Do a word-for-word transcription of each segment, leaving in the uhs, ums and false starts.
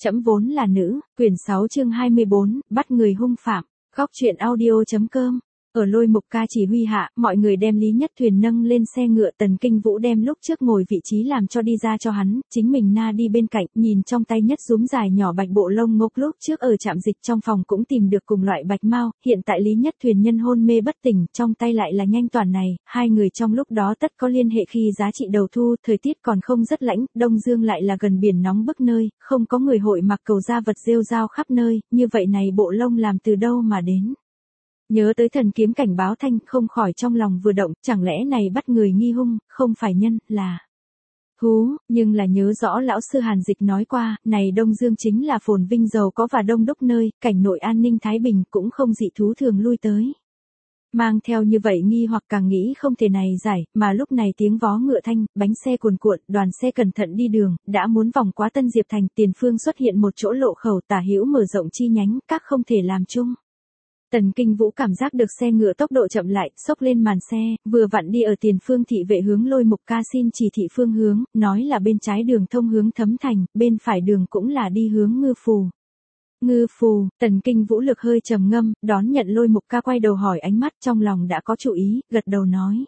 Trẫm vốn là nữ, quyển sáu chương hai mươi bốn, bắt người hung phạm. Góc truyện audio.com. Ở Lôi Mục Ca chỉ huy hạ, mọi người đem Lý Nhất Thuyền nâng lên xe ngựa. Tần Kinh Vũ đem lúc trước ngồi vị trí làm cho đi ra cho hắn, chính mình na đi bên cạnh, nhìn trong tay nhất rúm dài nhỏ bạch bộ lông ngốc lúc trước ở trạm dịch trong phòng cũng tìm được cùng loại bạch mao, hiện tại Lý Nhất Thuyền nhân hôn mê bất tỉnh, trong tay lại là nhanh toàn này, hai người trong lúc đó tất có liên hệ khi giá trị đầu thu, thời tiết còn không rất lạnh, Đông Dương lại là gần biển nóng bức nơi, không có người hội mặc cầu da vật rêu rao khắp nơi, như vậy này bộ lông làm từ đâu mà đến. Nhớ tới thần kiếm cảnh báo thanh, không khỏi trong lòng vừa động, chẳng lẽ này bắt người nghi hung, không phải nhân, là thú, nhưng là nhớ rõ lão sư Hàn Dịch nói qua, này Đông Dương chính là phồn vinh giàu có và đông đúc nơi, cảnh nội an ninh thái bình cũng không dị thú thường lui tới. Mang theo như vậy nghi hoặc càng nghĩ không thể này giải, mà lúc này tiếng vó ngựa thanh, bánh xe cuồn cuộn, đoàn xe cẩn thận đi đường, đã muốn vòng qua Tân Diệp Thành, tiền phương xuất hiện một chỗ lộ khẩu tả hữu mở rộng chi nhánh, các không thể làm chung. Tần Kinh Vũ cảm giác được xe ngựa tốc độ chậm lại, xốc lên màn xe, vừa vặn đi ở tiền phương thị vệ hướng Lôi Mục Ca xin chỉ thị phương hướng, nói là bên trái đường thông hướng Thấm Thành, bên phải đường cũng là đi hướng Ngư Phù. Ngư Phù, Tần Kinh Vũ lực hơi trầm ngâm, đón nhận Lôi Mục Ca quay đầu hỏi ánh mắt trong lòng đã có chủ ý, gật đầu nói.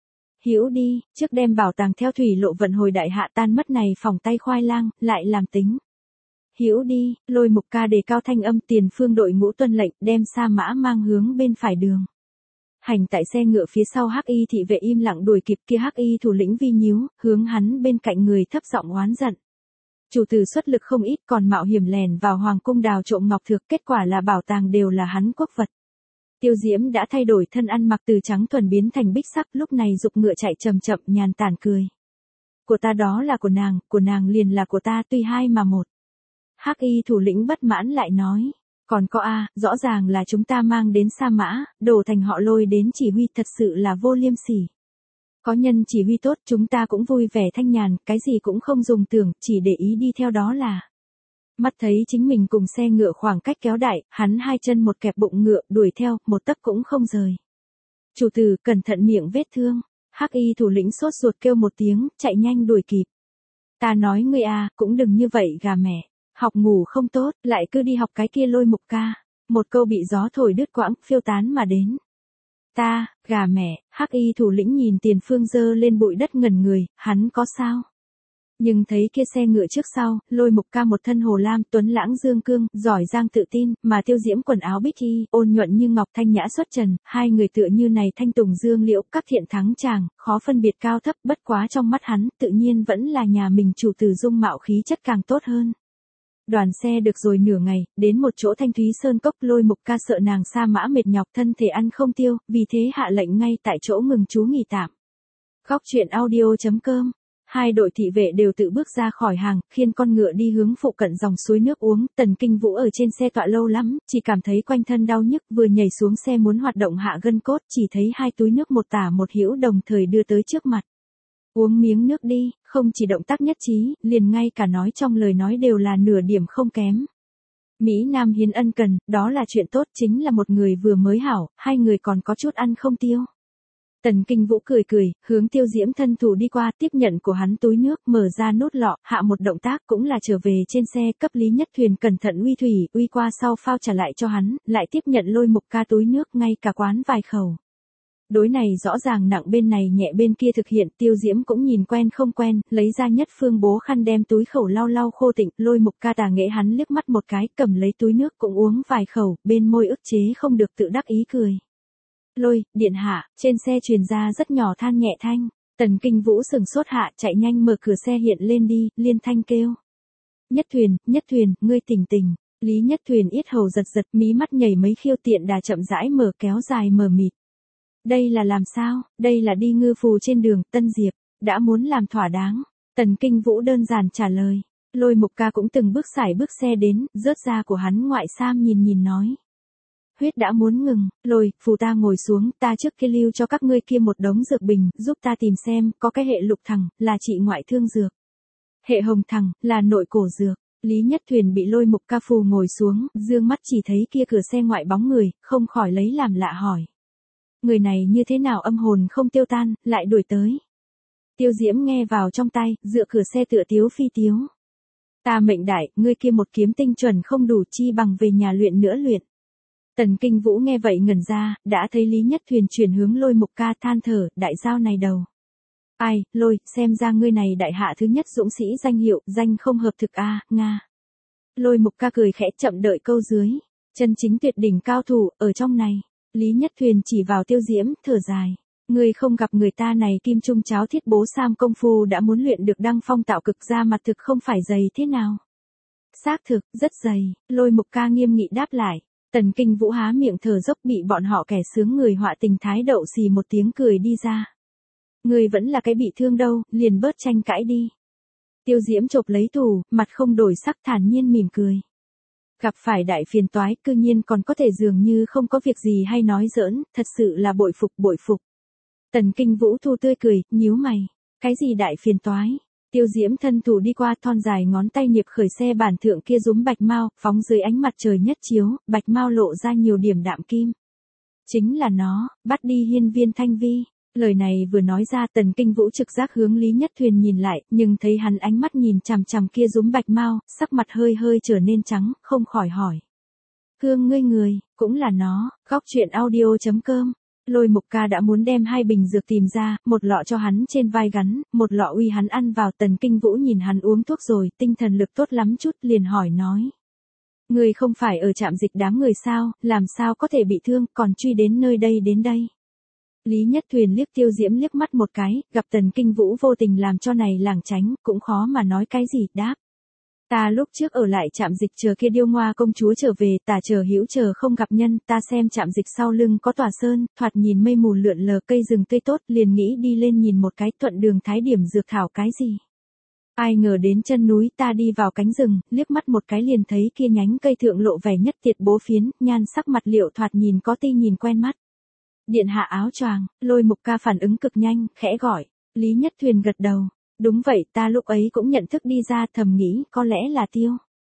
Hữu đi, trước đem bảo tàng theo thủy lộ vận hồi đại hạ tan mất này phòng tay khoai lang, lại làm tính. Hữu đi, Lôi Mục Ca đề cao thanh âm tiền phương đội ngũ tuân lệnh, đem sa mã mang hướng bên phải đường. Hành tại xe ngựa phía sau Hắc Y thị vệ im lặng đuổi kịp, kia Hắc Y thủ lĩnh vi nhíu, hướng hắn bên cạnh người thấp giọng oán giận. Chủ tử xuất lực không ít còn mạo hiểm lèn vào hoàng cung đào trộm ngọc thược, kết quả là bảo tàng đều là hắn quốc vật. Tiêu Diễm đã thay đổi thân ăn mặc từ trắng thuần biến thành bích sắc, lúc này dục ngựa chạy chậm chậm nhàn tản cười. Của ta đó là của nàng, của nàng liền là của ta, tuy hai mà một. Hắc Y thủ lĩnh bất mãn lại nói, còn có a, rõ ràng là chúng ta mang đến sa mã, đổ thành họ Lôi đến chỉ huy, thật sự là vô liêm sỉ. Có nhân chỉ huy tốt, chúng ta cũng vui vẻ thanh nhàn, cái gì cũng không dùng tưởng, chỉ để ý đi theo đó là. Mắt thấy chính mình cùng xe ngựa khoảng cách kéo đại, hắn hai chân một kẹp bụng ngựa, đuổi theo, một tấc cũng không rời. Chủ tử, cẩn thận miệng vết thương. Hắc Y thủ lĩnh sốt ruột kêu một tiếng, chạy nhanh đuổi kịp. Ta nói ngươi a, cũng đừng như vậy gà mẹ. Học ngủ không tốt, lại cứ đi học cái kia Lôi Mục Ca. Một câu bị gió thổi đứt quãng, phiêu tán mà đến. Ta, gà mẹ, Hắc Y thủ lĩnh nhìn tiền phương dơ lên bụi đất ngẩn người, hắn có sao? Nhưng thấy kia xe ngựa trước sau, Lôi Mục Ca một thân hồ lam, tuấn lãng dương cương, giỏi giang tự tin, mà Tiêu Diễm quần áo bích y, ôn nhuận như ngọc thanh nhã xuất trần, hai người tựa như này thanh tùng dương liễu, các thiện thắng chàng, khó phân biệt cao thấp, bất quá trong mắt hắn, tự nhiên vẫn là nhà mình chủ tử dung mạo khí chất càng tốt hơn. Đoàn xe được rồi nửa ngày, đến một chỗ thanh thúy sơn cốc, Lôi Mục Ca sợ nàng sa mã mệt nhọc thân thể ăn không tiêu, vì thế hạ lệnh ngay tại chỗ ngừng trú nghỉ tạm. Góc truyện audio.com. Hai đội thị vệ đều tự bước ra khỏi hàng, khiêng con ngựa đi hướng phụ cận dòng suối nước uống, Tần Kinh Vũ ở trên xe tọa lâu lắm, chỉ cảm thấy quanh thân đau nhức, vừa nhảy xuống xe muốn hoạt động hạ gân cốt, chỉ thấy hai túi nước một tả một hữu đồng thời đưa tới trước mặt. Uống miếng nước đi, không chỉ động tác nhất trí, liền ngay cả nói trong lời nói đều là nửa điểm không kém. Mỹ Nam hiến ân cần, đó là chuyện tốt, chính là một người vừa mới hảo, hai người còn có chút ăn không tiêu. Tần Kinh Vũ cười cười, hướng Tiêu Diễm thân thủ đi qua, tiếp nhận của hắn túi nước, mở ra nút lọ, hạ một động tác cũng là trở về trên xe, cấp Lý Nhất Thuyền cẩn thận uy thủy, uy qua sau phao trả lại cho hắn, lại tiếp nhận Lôi Mục Ca túi nước, ngay cả quán vài khẩu. Đối này rõ ràng nặng bên này nhẹ bên kia thực hiện, Tiêu Diễm cũng nhìn quen không quen, lấy ra nhất phương bố khăn đem túi khẩu lau lau khô tịnh, Lôi Mục Ca tà nghệ hắn liếc mắt một cái, cầm lấy túi nước cũng uống vài khẩu, bên môi ức chế không được tự đắc ý cười. Lôi, điện hạ, trên xe truyền ra rất nhỏ than nhẹ thanh, Tần Kinh Vũ sừng sốt hạ, chạy nhanh mở cửa xe hiện lên đi, liên thanh kêu. Nhất Thuyền, Nhất Thuyền, ngươi tỉnh tỉnh, Lý Nhất Thuyền yết hầu giật giật, mí mắt nhảy mấy khiêu tiện đà chậm rãi mở kéo dài mờ mịt. Đây là làm sao, đây là đi Ngư Phù trên đường, Tân Diệp, đã muốn làm thỏa đáng. Tần Kinh Vũ đơn giản trả lời, Lôi Mục Ca cũng từng bước xài bước xe đến, rớt ra của hắn ngoại sam nhìn nhìn nói. Huyết đã muốn ngừng, Lôi, Phù ta ngồi xuống, ta trước kia lưu cho các ngươi kia một đống dược bình, giúp ta tìm xem, có cái hệ lục thằng, là trị ngoại thương dược. Hệ hồng thằng, là nội cổ dược. Lý Nhất Thuyền bị Lôi Mục Ca phù ngồi xuống, dương mắt chỉ thấy kia cửa xe ngoại bóng người, không khỏi lấy làm lạ hỏi. Người này như thế nào âm hồn không tiêu tan, lại đuổi tới. Tiêu Diễm nghe vào trong tay, dựa cửa xe tựa tiếu phi tiếu. Ta mệnh đại, ngươi kia một kiếm tinh chuẩn không đủ chi bằng về nhà luyện nữa luyện. Tần Kinh Vũ nghe vậy ngẩn ra, đã thấy Lý Nhất Thuyền chuyển hướng Lôi Mục Ca than thở, đại giao này đầu. Ai, Lôi, xem ra ngươi này đại hạ thứ nhất dũng sĩ danh hiệu, danh không hợp thực a, Nga. Lôi Mục Ca cười khẽ chậm đợi câu dưới. Chân chính tuyệt đỉnh cao thủ, ở trong này. Lý Nhất Thuyền chỉ vào Tiêu Diễm, thở dài. Ngươi không gặp người ta này kim trung cháo thiết bố sam công phu đã muốn luyện được đăng phong tạo cực ra mặt thực không phải dày thế nào. Xác thực, rất dày, Lôi Mục Ca nghiêm nghị đáp lại. Tần Kinh Vũ há miệng thở dốc bị bọn họ kẻ sướng người họa tình thái đậu xì một tiếng cười đi ra. Ngươi vẫn là cái bị thương đâu, liền bớt tranh cãi đi. Tiêu Diễm chộp lấy tù, mặt không đổi sắc thản nhiên mỉm cười. Gặp phải đại phiền toái, cư nhiên còn có thể dường như không có việc gì hay nói giỡn, thật sự là bội phục bội phục. Tần Kinh Vũ thu tươi cười, nhíu mày. Cái gì đại phiền toái? Tiêu Diễm thân thủ đi qua thon dài ngón tay niệp khởi xe bản thượng kia rúm bạch mau, phóng dưới ánh mặt trời nhất chiếu, bạch mau lộ ra nhiều điểm đạm kim. Chính là nó, bắt đi hiên viên thanh vi. Lời này vừa nói ra Tần Kinh Vũ trực giác hướng Lý Nhất Thuyền nhìn lại, nhưng thấy hắn ánh mắt nhìn chằm chằm kia rúm bạch mau, sắc mặt hơi hơi trở nên trắng, không khỏi hỏi. Hương ngươi người, cũng là nó, góc truyện audio chấm com. Lôi Mục Ca đã muốn đem hai bình dược tìm ra, một lọ cho hắn trên vai gắn, một lọ uy hắn ăn vào. Tần Kinh Vũ nhìn hắn uống thuốc rồi, tinh thần lực tốt lắm chút, liền hỏi nói. Người không phải ở trạm dịch đám người sao, làm sao có thể bị thương, còn truy đến nơi đây đến đây. Lý Nhất Thuyền liếc Tiêu Diễm liếc mắt một cái, gặp Tần Kinh Vũ vô tình làm cho này làng tránh, cũng khó mà nói cái gì, đáp. Ta lúc trước ở lại trạm dịch chờ kia điêu ngoa công chúa trở về, ta chờ hữu chờ không gặp nhân, ta xem trạm dịch sau lưng có tòa sơn, thoạt nhìn mây mù lượn lờ cây rừng tươi tốt, liền nghĩ đi lên nhìn một cái thuận đường thái điểm dược thảo cái gì. Ai ngờ đến chân núi ta đi vào cánh rừng, liếc mắt một cái liền thấy kia nhánh cây thượng lộ vẻ nhất tiệt bố phiến, nhan sắc mặt liệu thoạt nhìn có ti nhìn quen mắt. Điện hạ áo choàng, Lôi Mục Ca phản ứng cực nhanh, khẽ gọi. Lý Nhất Thuyền gật đầu. Đúng vậy, ta lúc ấy cũng nhận thức đi ra, thầm nghĩ, có lẽ là Tiêu.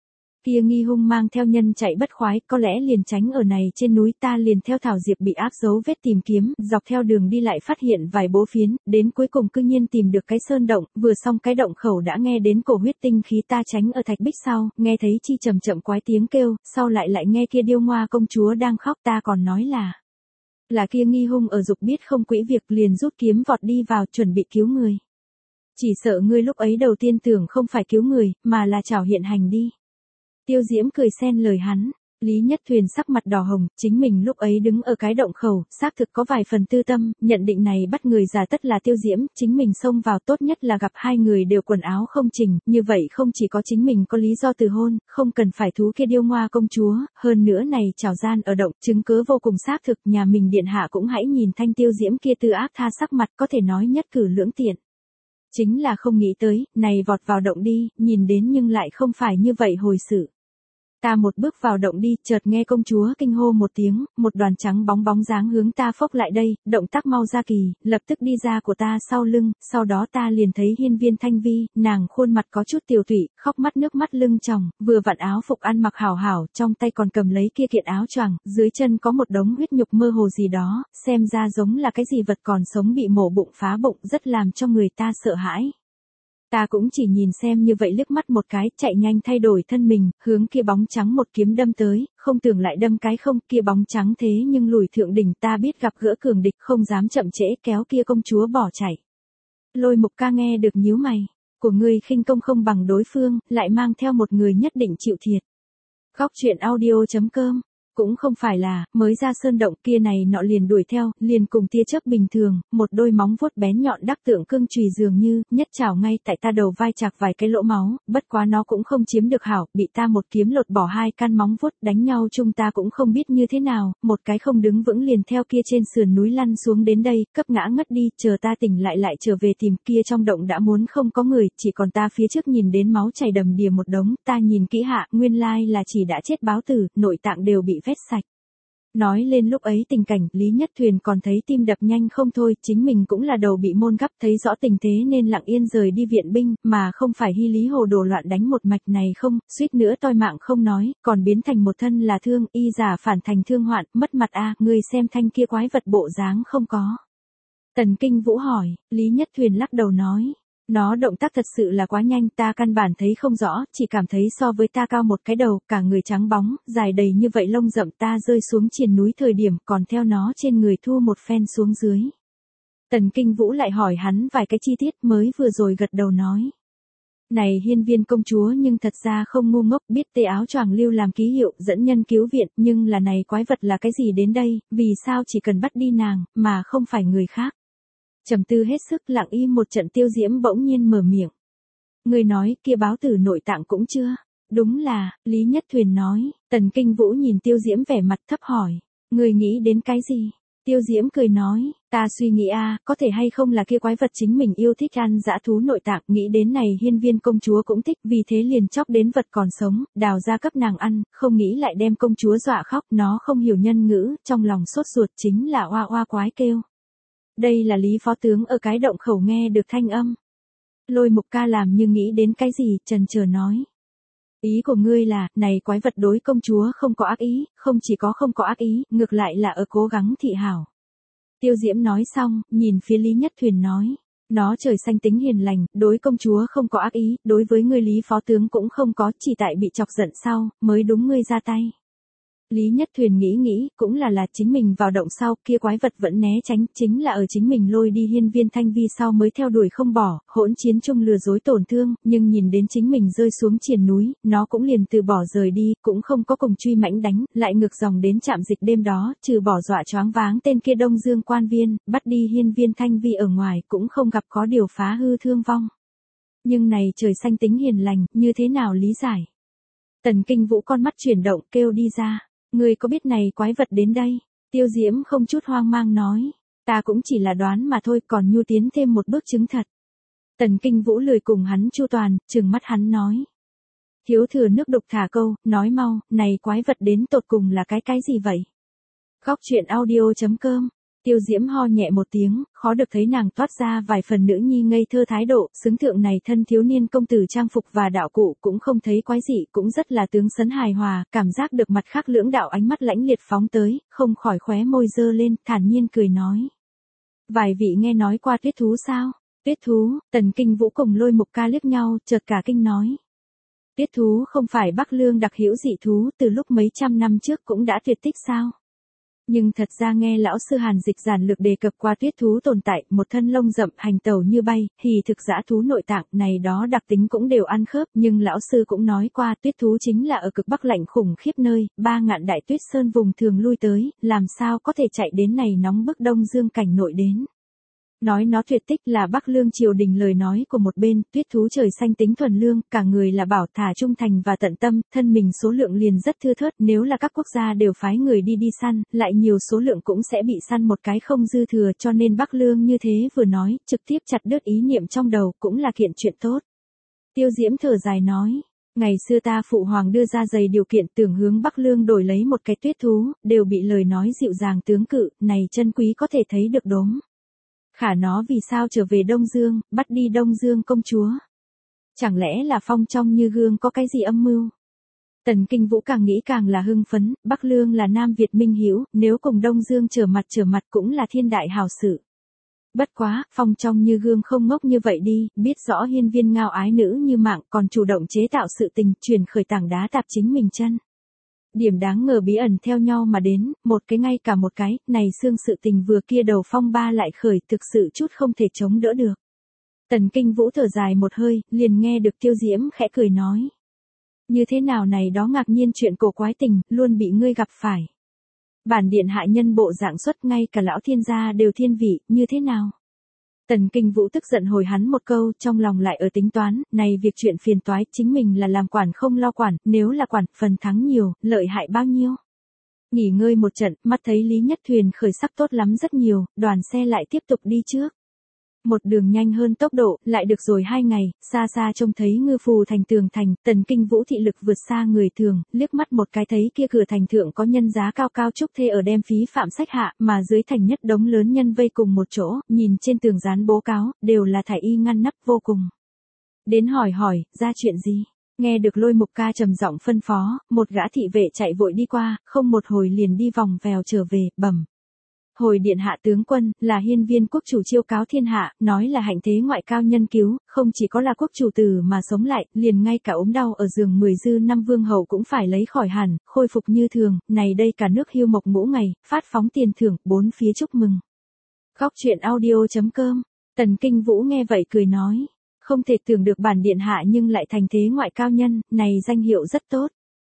Kia nghi hung mang theo nhân chạy bất khoái, có lẽ liền tránh ở này trên núi, ta liền theo thảo diệp bị áp dấu vết tìm kiếm, dọc theo đường đi lại phát hiện vài bố phiến, đến cuối cùng cư nhiên tìm được cái sơn động, vừa xong cái động khẩu đã nghe đến cổ huyết tinh khí, ta tránh ở thạch bích sau, nghe thấy chi chậm chậm quái tiếng kêu, sau lại lại nghe kia điêu ngoa công chúa đang khóc, ta còn nói là là kia nghi hung ở dục biết không quỹ việc, liền rút kiếm vọt đi vào chuẩn bị cứu người. Chỉ sợ ngươi lúc ấy đầu tiên tưởng không phải cứu người, mà là trảo hiện hành đi. Tiêu Diễm cười xen lời hắn. Lý Nhất Thuyền sắc mặt đỏ hồng, chính mình lúc ấy đứng ở cái động khẩu, xác thực có vài phần tư tâm, nhận định này bắt người giả tất là Tiêu Diễm, chính mình xông vào tốt nhất là gặp hai người đều quần áo không chỉnh, như vậy không chỉ có chính mình có lý do từ hôn, không cần phải thú kia điêu ngoa công chúa, hơn nữa này trảo gian ở động, chứng cứ vô cùng xác thực, nhà mình điện hạ cũng hãy nhìn thanh Tiêu Diễm kia tư ác tha sắc mặt, có thể nói nhất cử lưỡng tiện. Chính là không nghĩ tới, này vọt vào động đi, nhìn đến nhưng lại không phải như vậy hồi sự. Ta một bước vào động đi, chợt nghe công chúa kinh hô một tiếng, một đoàn trắng bóng bóng dáng hướng ta phốc lại đây, động tác mau ra kỳ, lập tức đi ra của ta sau lưng, sau đó ta liền thấy hiên viên thanh vi, nàng khuôn mặt có chút tiều tụy, khóc mắt nước mắt lưng tròng, vừa vặn áo phục ăn mặc hảo hảo, trong tay còn cầm lấy kia kiện áo choàng, dưới chân có một đống huyết nhục mơ hồ gì đó, xem ra giống là cái gì vật còn sống bị mổ bụng phá bụng, rất làm cho người ta sợ hãi. Ta cũng chỉ nhìn xem như vậy liếc mắt một cái, chạy nhanh thay đổi thân mình, hướng kia bóng trắng một kiếm đâm tới, không tưởng lại đâm cái không, kia bóng trắng thế nhưng lùi thượng đỉnh, ta biết gặp gỡ cường địch, không dám chậm trễ, kéo kia công chúa bỏ chạy. Lôi Mục Ca nghe được nhíu mày, của ngươi khinh công không bằng đối phương, lại mang theo một người nhất định chịu thiệt. Góc truyện audio chấm com. Cũng không phải là, mới ra sơn động kia này nọ liền đuổi theo, liền cùng tia chớp bình thường, một đôi móng vuốt bén nhọn đắc tượng cương chùy dường như, nhất chảo ngay tại ta đầu vai chạc vài cái lỗ máu, bất quá nó cũng không chiếm được hảo, bị ta một kiếm lột bỏ hai căn móng vuốt, đánh nhau chung ta cũng không biết như thế nào, một cái không đứng vững liền theo kia trên sườn núi lăn xuống đến đây, cấp ngã ngất đi, chờ ta tỉnh lại lại trở về tìm, kia trong động đã muốn không có người, chỉ còn ta phía trước nhìn đến máu chảy đầm đìa một đống, ta nhìn kỹ hạ, nguyên lai là chỉ đã chết báo tử, nội tạng đều bị vét sạch. Nói lên lúc ấy tình cảnh, Lý Nhất Thuyền còn thấy tim đập nhanh không thôi, chính mình cũng là đầu bị môn gấp, thấy rõ tình thế nên lặng yên rời đi viện binh, mà không phải hy lý hồ đồ loạn đánh một mạch này không, suýt nữa toi mạng không nói, còn biến thành một thân là thương, y giả phản thành thương hoạn, mất mặt a, người xem thanh kia quái vật bộ dáng không có. Tần Kinh Vũ hỏi, Lý Nhất Thuyền lắc đầu nói, Nó động tác thật sự là quá nhanh, ta căn bản thấy không rõ, chỉ cảm thấy so với ta cao một cái đầu, cả người trắng bóng, dài đầy như vậy lông rậm, ta rơi xuống triền núi thời điểm còn theo nó trên người thu một phen xuống dưới. Tần Kinh Vũ lại hỏi hắn vài cái chi tiết, mới vừa rồi gật đầu nói. Này Hiên Viên công chúa nhưng thật ra không ngu ngốc, biết tê áo choàng lưu làm ký hiệu dẫn nhân cứu viện, nhưng là này quái vật là cái gì đến đây, vì sao chỉ cần bắt đi nàng, mà không phải người khác. Trầm tư hết sức, lặng im một trận, Tiêu Diễm bỗng nhiên mở miệng. Người nói kia báo tử nội tạng cũng chưa? Đúng là, Lý Nhất Thuyền nói. Tần Kinh Vũ nhìn Tiêu Diễm vẻ mặt thấp hỏi. Người nghĩ đến cái gì? Tiêu Diễm cười nói, ta suy nghĩ a, có thể hay không là kia quái vật chính mình yêu thích ăn dã thú nội tạng, nghĩ đến này Hiên Viên công chúa cũng thích, vì thế liền chóc đến vật còn sống, đào ra cấp nàng ăn, không nghĩ lại đem công chúa dọa khóc, nó không hiểu nhân ngữ, trong lòng sốt ruột chính là oa oa quái kêu. Đây là Lý phó tướng ở cái động khẩu nghe được thanh âm. Lôi Mục Ca làm như nghĩ đến cái gì, chần chờ nói. Ý của ngươi là, này quái vật đối công chúa không có ác ý, không chỉ có không có ác ý, ngược lại là ở cố gắng thị hảo. Tiêu Diễm nói xong, nhìn phía Lý Nhất Thuyền nói. Nó trời xanh tính hiền lành, đối công chúa không có ác ý, đối với ngươi Lý phó tướng cũng không có, chỉ tại bị chọc giận sau, mới đúng ngươi ra tay. Lý Nhất Thuyền nghĩ nghĩ, cũng là là chính mình vào động sau, kia quái vật vẫn né tránh, chính là ở chính mình lôi đi Hiên Viên Thanh Vi sau mới theo đuổi không bỏ, hỗn chiến chung lừa dối tổn thương, nhưng nhìn đến chính mình rơi xuống triền núi, nó cũng liền từ bỏ rời đi, cũng không có cùng truy mãnh đánh, lại ngược dòng đến trạm dịch đêm đó, trừ bỏ dọa choáng váng tên kia Đông Dương quan viên, bắt đi Hiên Viên Thanh Vi ở ngoài, cũng không gặp có điều phá hư thương vong. Nhưng này trời xanh tính hiền lành, như thế nào lý giải? Tần Kinh Vũ con mắt chuyển động, kêu đi ra. Ngươi có biết này quái vật đến đây? Tiêu Diễm không chút hoang mang nói. Ta cũng chỉ là đoán mà thôi, còn nhu tiến thêm một bước chứng thật. Tần Kinh Vũ lười cùng hắn chu toàn, trừng mắt hắn nói. Thiếu thừa nước đục thả câu, nói mau, này quái vật đến tột cùng là cái cái gì vậy? Góc truyện audio chấm com. Tiêu Diễm ho nhẹ một tiếng, khó được thấy nàng toát ra vài phần nữ nhi ngây thơ thái độ, xứng thượng này thân thiếu niên công tử trang phục và đạo cụ cũng không thấy quái dị, cũng rất là tướng sấn hài hòa, cảm giác được mặt khác lưỡng đạo ánh mắt lãnh liệt phóng tới, không khỏi khóe môi dơ lên, thản nhiên cười nói. Vài vị nghe nói qua tuyết thú sao? Tuyết thú, Tần Kinh Vũ cùng Lôi Mục Ca liếc nhau, chợt cả kinh nói. Tuyết thú không phải Bắc Lương đặc hữu dị thú, từ lúc mấy trăm năm trước cũng đã tuyệt tích sao? Nhưng thật ra nghe lão sư Hàn Dịch giản lược đề cập qua tuyết thú tồn tại, một thân lông rậm hành tẩu như bay, hì thực dã thú nội tạng này đó đặc tính cũng đều ăn khớp, nhưng lão sư cũng nói qua tuyết thú chính là ở cực bắc lạnh khủng khiếp nơi, ba ngạn đại tuyết sơn vùng thường lui tới, làm sao có thể chạy đến này nóng bức Đông Dương cảnh nội đến. Nói nó tuyệt tích là Bắc Lương triều đình lời nói của một bên, tuyết thú trời xanh tính thuần lương, cả người là bảo thả trung thành và tận tâm, thân mình số lượng liền rất thưa thớt, nếu là các quốc gia đều phái người đi đi săn, lại nhiều số lượng cũng sẽ bị săn một cái không dư thừa, cho nên Bắc Lương như thế vừa nói, trực tiếp chặt đứt ý niệm trong đầu, cũng là kiện chuyện tốt. Tiêu Diễm thở dài nói, ngày xưa ta phụ hoàng đưa ra dày điều kiện tưởng hướng Bắc Lương đổi lấy một cái tuyết thú, đều bị lời nói dịu dàng tướng cự, này chân quý có thể thấy được đốm. Khả nó vì sao trở về Đông Dương, bắt đi Đông Dương công chúa? Chẳng lẽ là phong trong như gương có cái gì âm mưu? Tần Kinh Vũ càng nghĩ càng là hưng phấn, Bắc Lương là Nam Việt minh hữu, nếu cùng Đông Dương trở mặt trở mặt cũng là thiên đại hào sự. Bất quá, phong trong như gương không ngốc như vậy đi, biết rõ hiên viên ngao ái nữ như mạng còn chủ động chế tạo sự tình, truyền khởi tảng đá tạp chính mình chân. Điểm đáng ngờ bí ẩn theo nhau mà đến, một cái ngay cả một cái, này xương sự tình vừa kia đầu phong ba lại khởi, thực sự chút không thể chống đỡ được. Tần Kinh Vũ thở dài một hơi, liền nghe được Tiêu Diễm khẽ cười nói. Như thế nào này đó ngạc nhiên chuyện cổ quái tình, luôn bị ngươi gặp phải. Bản điện hạ nhân bộ dạng xuất ngay cả lão thiên gia đều thiên vị, như thế nào? Tần Kinh Vũ tức giận hồi hắn một câu, trong lòng lại ở tính toán, này việc chuyện phiền toái, chính mình là làm quản không lo quản, nếu là quản, phần thắng nhiều, lợi hại bao nhiêu. Nghỉ ngơi một trận, mắt thấy Lý Nhất Thuyền khởi sắc tốt lắm rất nhiều, đoàn xe lại tiếp tục đi trước. Một đường nhanh hơn tốc độ, lại được rồi hai ngày, xa xa trông thấy ngư phù thành tường thành, Tần Kinh Vũ thị lực vượt xa người thường, liếc mắt một cái thấy kia cửa thành thượng có nhân giá cao cao trúc thê ở đem phí phạm sách hạ, mà dưới thành nhất đống lớn nhân vây cùng một chỗ, nhìn trên tường dán bố cáo, đều là thải y ngăn nắp vô cùng. Đến hỏi hỏi, ra chuyện gì? Nghe được Lôi Mục Ca trầm giọng phân phó, một gã thị vệ chạy vội đi qua, không một hồi liền đi vòng vèo trở về, bẩm. hồi điện hạ tướng quân, là hiên viên quốc chủ chiêu cáo thiên hạ, nói là hạnh thế ngoại cao nhân cứu, không chỉ có là quốc chủ tử mà sống lại, liền ngay cả ốm đau ở giường mười dư năm vương hậu cũng phải lấy khỏi hẳn, khôi phục như thường, này đây cả nước hưu mộc ngũ ngày, phát phóng tiền thưởng, bốn phía chúc mừng. Góc truyện audio.com, Tần Kinh Vũ nghe vậy cười nói, không thể tưởng được bản điện hạ nhưng lại thành thế ngoại cao nhân, này danh hiệu rất tốt.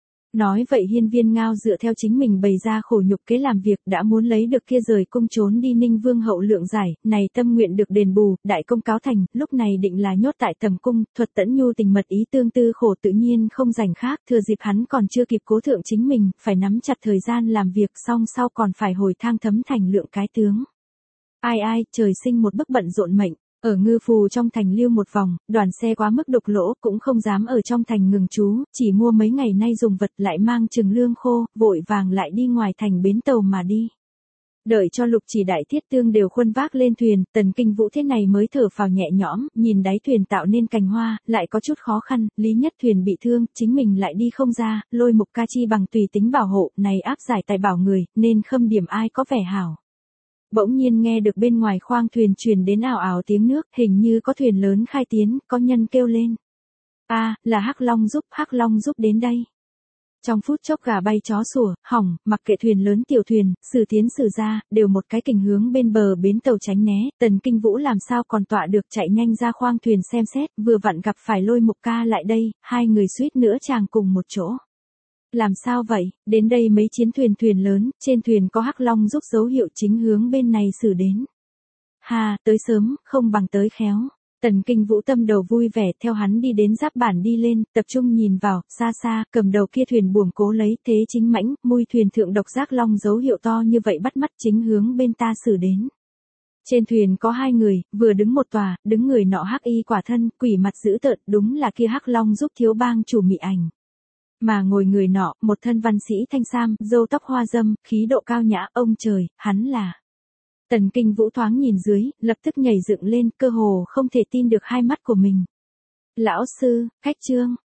Nói vậy hiên viên ngao dựa theo chính mình bày ra khổ nhục kế làm việc đã muốn lấy được kia rời cung trốn đi Ninh Vương hậu lượng giải, này tâm nguyện được đền bù, đại công cáo thành, lúc này định là nhốt tại tầm cung, thuật tẫn nhu tình mật ý tương tư khổ tự nhiên không rảnh khác, thừa dịp hắn còn chưa kịp cố thượng chính mình, phải nắm chặt thời gian làm việc xong sau còn phải hồi thang thấm thành lượng cái tướng. Ai ai, trời sinh một bức bận rộn mệnh. Ở ngư phù trong thành lưu một vòng, đoàn xe quá mức đục lỗ cũng không dám ở trong thành ngừng trú, chỉ mua mấy ngày nay dùng vật lại mang chừng lương khô, vội vàng lại đi ngoài thành bến tàu mà đi. Đợi cho Lục Chỉ Đại Thiết Tương đều khuân vác lên thuyền, Tần Kinh Vũ thế này mới thở phào nhẹ nhõm, nhìn đáy thuyền tạo nên cành hoa, lại có chút khó khăn, Lý Nhất Thuyền bị thương, chính mình lại đi không ra, Lôi Mục Ca Chi bằng tùy tính bảo hộ, này áp giải tài bảo người, nên khâm điểm ai có vẻ hảo. Bỗng nhiên nghe được bên ngoài khoang thuyền truyền đến ào ào tiếng nước, hình như có thuyền lớn khai tiến, có nhân kêu lên. A, à, là Hắc Long giúp, Hắc Long giúp đến đây. Trong phút chốc gà bay chó sủa, hỏng, mặc kệ thuyền lớn tiểu thuyền, sử tiến sử ra, đều một cái kình hướng bên bờ bến tàu tránh né, Tần Kinh Vũ làm sao còn tọa được chạy nhanh ra khoang thuyền xem xét, vừa vặn gặp phải Lôi Mục Ca lại đây, hai người suýt nữa chàng cùng một chỗ. Làm sao vậy, đến đây mấy chiến thuyền thuyền lớn, trên thuyền có Hắc Long giúp dấu hiệu chính hướng bên này xử đến. Hà, tới sớm, không bằng tới khéo. Tần Kinh Vũ tâm đầu vui vẻ theo hắn đi đến giáp bản đi lên, tập trung nhìn vào, xa xa, cầm đầu kia thuyền buồm cố lấy, thế chính mãnh, mui thuyền thượng độc giác long dấu hiệu to như vậy bắt mắt chính hướng bên ta xử đến. Trên thuyền có hai người, vừa đứng một tòa, đứng người nọ hắc y quả thân, quỷ mặt dữ tợn, đúng là kia Hắc Long giúp thiếu bang chủ Mị Ảnh. Mà ngồi người nọ, một thân văn sĩ thanh sam, râu tóc hoa dâm, khí độ cao nhã, ông trời, hắn là. Tần Kinh Vũ thoáng nhìn dưới, lập tức nhảy dựng lên, cơ hồ không thể tin được hai mắt của mình. Lão sư, khách trương,